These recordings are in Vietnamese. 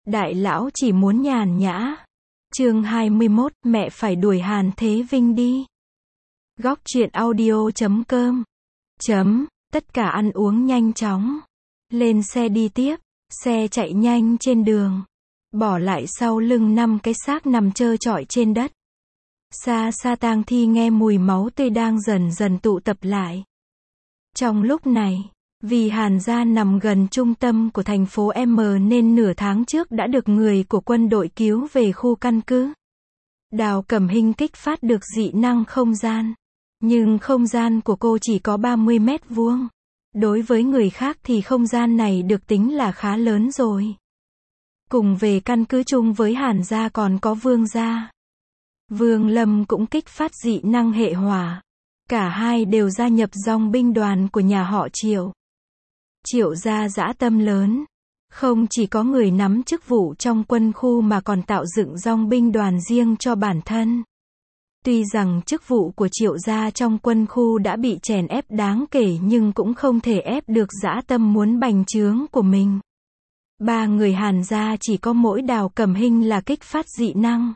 Đại lão chỉ muốn nhàn nhã. Chương 21, mẹ phải đuổi Hàn Thế Vinh đi. Góc truyện audio.com. Tất cả ăn uống nhanh chóng. Lên xe đi tiếp. Xe chạy nhanh trên đường. Bỏ lại sau lưng 5 cái xác nằm trơ trọi trên đất. Xa xa tang thi nghe mùi máu tươi đang dần dần tụ tập lại. Trong lúc này, vì Hàn gia nằm gần trung tâm của thành phố M nên nửa tháng trước đã được người của quân đội cứu về khu căn cứ. Đào Cẩm Hinh kích phát được dị năng không gian. Nhưng không gian của cô chỉ có 30 mét vuông. Đối với người khác thì không gian này được tính là khá lớn rồi. Cùng về căn cứ chung với Hàn gia còn có Vương gia. Vương Lâm cũng kích phát dị năng hệ hỏa. Cả hai đều gia nhập dòng binh đoàn của nhà họ Triệu. Triệu gia dã tâm lớn. Không chỉ có người nắm chức vụ trong quân khu mà còn tạo dựng dòng binh đoàn riêng cho bản thân. Tuy rằng chức vụ của Triệu gia trong quân khu đã bị chèn ép đáng kể nhưng cũng không thể ép được dã tâm muốn bành trướng của mình. 3 người Hàn gia chỉ có mỗi Đào Cẩm Hinh là kích phát dị năng.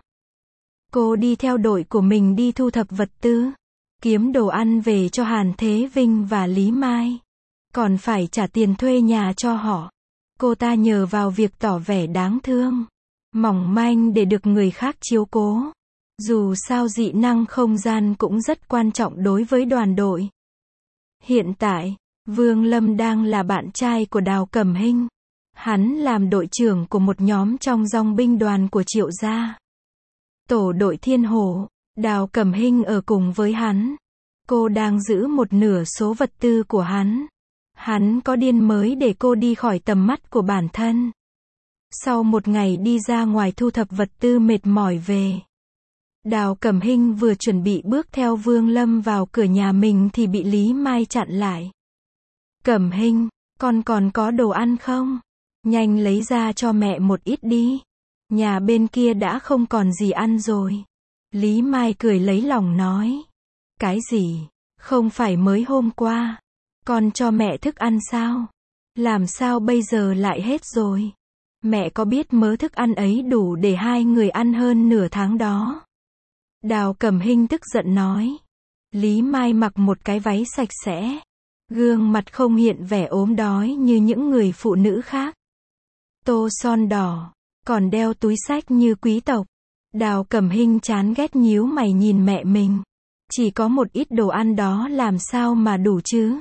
Cô đi theo đội của mình đi thu thập vật tư, kiếm đồ ăn về cho Hàn Thế Vinh và Lý Mai. Còn phải trả tiền thuê nhà cho họ. Cô ta nhờ vào việc tỏ vẻ đáng thương, mỏng manh để được người khác chiếu cố. Dù sao dị năng không gian cũng rất quan trọng đối với đoàn đội. Hiện tại, Vương Lâm đang là bạn trai của Đào Cẩm Hinh. Hắn làm đội trưởng của một nhóm trong dòng binh đoàn của Triệu gia. Tổ đội Thiên Hổ, Đào Cẩm Hinh ở cùng với hắn. Cô đang giữ một nửa số vật tư của hắn. Hắn có điên mới để cô đi khỏi tầm mắt của bản thân. Sau một ngày đi ra ngoài thu thập vật tư mệt mỏi về. Đào Cẩm Hinh vừa chuẩn bị bước theo Vương Lâm vào cửa nhà mình thì bị Lý Mai chặn lại. Cẩm Hinh, con còn có đồ ăn không? Nhanh lấy ra cho mẹ một ít đi. Nhà bên kia đã không còn gì ăn rồi. Lý Mai cười lấy lòng nói. Cái gì? Không phải mới hôm qua. Con cho mẹ thức ăn sao? Làm sao bây giờ lại hết rồi? Mẹ có biết mớ thức ăn ấy đủ để 2 người ăn hơn nửa tháng đó. Đào Cẩm Hinh tức giận nói. Lý Mai mặc một cái váy sạch sẽ. Gương mặt không hiện vẻ ốm đói như những người phụ nữ khác. Tô son đỏ, còn đeo túi xách như quý tộc. Đào Cẩm Hinh chán ghét nhíu mày nhìn mẹ mình. Chỉ có một ít đồ ăn đó làm sao mà đủ chứ?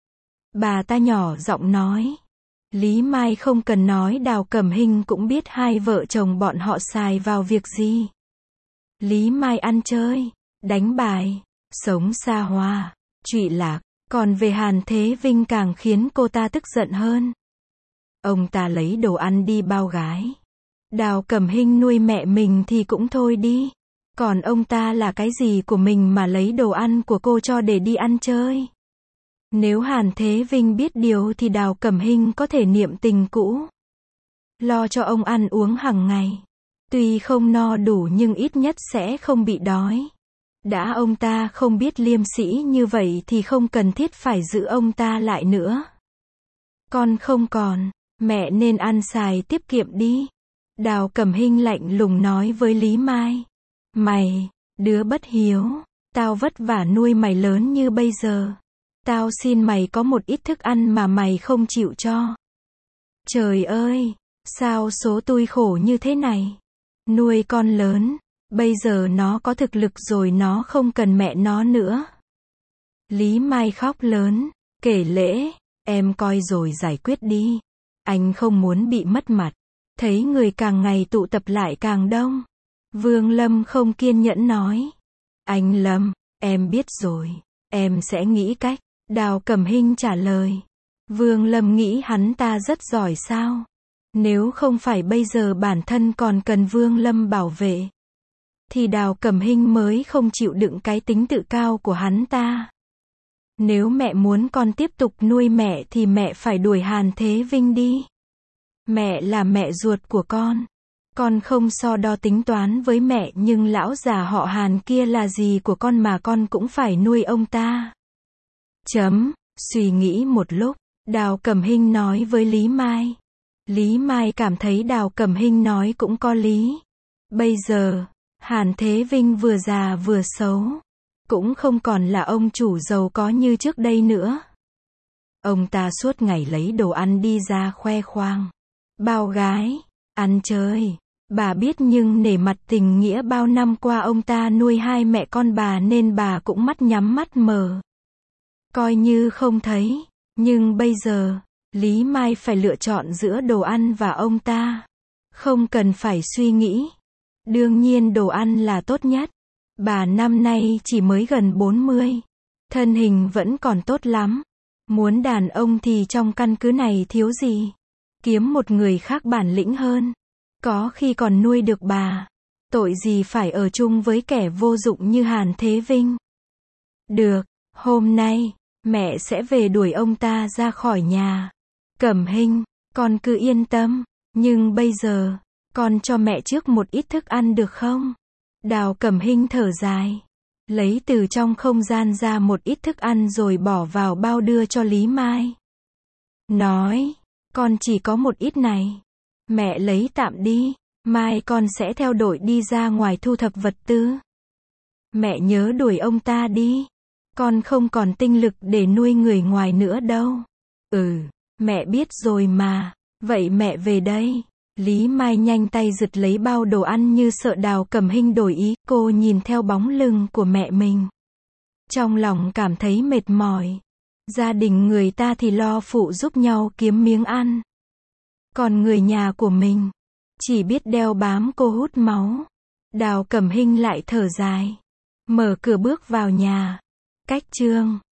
Bà ta nhỏ giọng nói. Lý Mai không cần nói Đào Cẩm Hinh cũng biết hai vợ chồng bọn họ xài vào việc gì. Lý Mai ăn chơi, đánh bài, sống xa hoa, trụy lạc, còn về Hàn Thế Vinh càng khiến cô ta tức giận hơn. Ông ta lấy đồ ăn đi bao gái. Đào Cẩm Hinh nuôi mẹ mình thì cũng thôi đi. Còn ông ta là cái gì của mình mà lấy đồ ăn của cô cho để đi ăn chơi? Nếu Hàn Thế Vinh biết điều thì Đào Cẩm Hinh có thể niệm tình cũ. Lo cho ông ăn uống hàng ngày. Tuy không no đủ nhưng ít nhất sẽ không bị đói. Đã ông ta không biết liêm sĩ như vậy thì không cần thiết phải giữ ông ta lại nữa. Con không còn, mẹ nên ăn xài tiết kiệm đi. Đào Cẩm Hinh lạnh lùng nói với Lý Mai. Mày, đứa bất hiếu, tao vất vả nuôi mày lớn như bây giờ. Tao xin mày có một ít thức ăn mà mày không chịu cho. Trời ơi, sao số tui khổ như thế này? Nuôi con lớn, bây giờ nó có thực lực rồi nó không cần mẹ nó nữa. Lý Mai khóc lớn, kể lễ, em coi rồi giải quyết đi. Anh không muốn bị mất mặt. Thấy người càng ngày tụ tập lại càng đông. Vương Lâm không kiên nhẫn nói. Anh Lâm, em biết rồi, em sẽ nghĩ cách. Đào Cẩm Hinh trả lời. Vương Lâm nghĩ hắn ta rất giỏi sao? Nếu không phải bây giờ bản thân còn cần Vương Lâm bảo vệ, thì Đào Cẩm Hinh mới không chịu đựng cái tính tự cao của hắn ta. Nếu mẹ muốn con tiếp tục nuôi mẹ thì mẹ phải đuổi Hàn Thế Vinh đi. Mẹ là mẹ ruột của con. Con không so đo tính toán với mẹ nhưng lão già họ Hàn kia là gì của con mà con cũng phải nuôi ông ta. Suy nghĩ một lúc, Đào Cẩm Hinh nói với Lý Mai. Lý Mai cảm thấy Đào Cẩm Hinh nói cũng có lý. Bây giờ, Hàn Thế Vinh vừa già vừa xấu, cũng không còn là ông chủ giàu có như trước đây nữa. Ông ta suốt ngày lấy đồ ăn đi ra khoe khoang. Bao gái, ăn chơi. Bà biết nhưng nể mặt tình nghĩa bao năm qua ông ta nuôi hai mẹ con bà nên bà cũng mắt nhắm mắt mở. Coi như không thấy. Nhưng bây giờ, Lý Mai phải lựa chọn giữa đồ ăn và ông ta. Không cần phải suy nghĩ. Đương nhiên đồ ăn là tốt nhất. Bà năm nay chỉ mới gần 40. Thân hình vẫn còn tốt lắm. Muốn đàn ông thì trong căn cứ này thiếu gì. Kiếm một người khác bản lĩnh hơn. Có khi còn nuôi được bà. Tội gì phải ở chung với kẻ vô dụng như Hàn Thế Vinh. Được, hôm nay, mẹ sẽ về đuổi ông ta ra khỏi nhà. Cẩm Hinh, con cứ yên tâm. Nhưng bây giờ, con cho mẹ trước một ít thức ăn được không? Đào Cẩm Hinh thở dài. Lấy từ trong không gian ra một ít thức ăn rồi bỏ vào bao đưa cho Lý Mai. Nói, con chỉ có một ít này. Mẹ lấy tạm đi, mai con sẽ theo đội đi ra ngoài thu thập vật tư. Mẹ nhớ đuổi ông ta đi. Con không còn tinh lực để nuôi người ngoài nữa đâu. Mẹ biết rồi mà. Vậy mẹ về đây. Lý Mai nhanh tay giật lấy bao đồ ăn như sợ Đào Cẩm Hinh đổi ý. Cô nhìn theo bóng lưng của mẹ mình. Trong lòng cảm thấy mệt mỏi. Gia đình người ta thì lo phụ giúp nhau kiếm miếng ăn. Còn người nhà của mình, chỉ biết đeo bám cô hút máu. Đào Cẩm Hinh lại thở dài. Mở cửa bước vào nhà. Cách chương